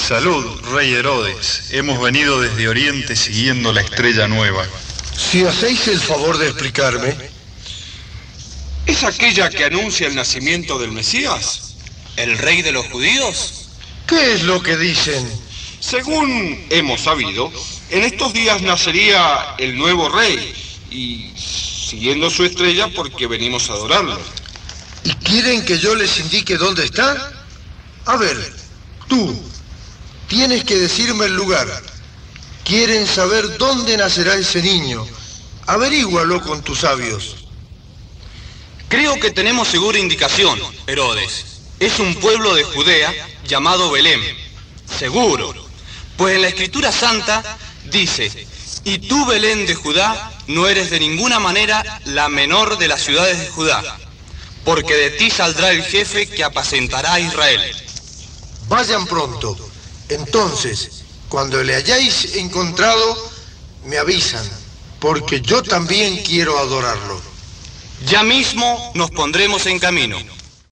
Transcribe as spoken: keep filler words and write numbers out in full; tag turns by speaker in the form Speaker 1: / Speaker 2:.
Speaker 1: Salud, rey Herodes. Hemos venido desde Oriente siguiendo la estrella nueva.
Speaker 2: Si hacéis el favor de explicarme.
Speaker 3: ¿Es aquella que anuncia el nacimiento del Mesías?
Speaker 4: ¿El rey de los judíos?
Speaker 2: ¿Qué es lo que dicen?
Speaker 3: Según hemos sabido, en estos días nacería el nuevo rey, y siguiendo su estrella porque venimos a adorarlo.
Speaker 2: ¿Y quieren que yo les indique dónde está? A ver, tú, tienes que decirme el lugar. Quieren saber dónde nacerá ese niño. Averígualo con tus sabios.
Speaker 4: Creo que tenemos segura indicación, Herodes. Es un pueblo de Judea llamado Belén. Seguro. Pues en la Escritura Santa dice: y tú, Belén de Judá, no eres de ninguna manera la menor de las ciudades de Judá, porque de ti saldrá el jefe que apacentará a Israel.
Speaker 2: Vayan pronto. Entonces, cuando le hayáis encontrado, me avisan, porque yo también quiero adorarlo.
Speaker 4: Ya mismo nos pondremos en camino.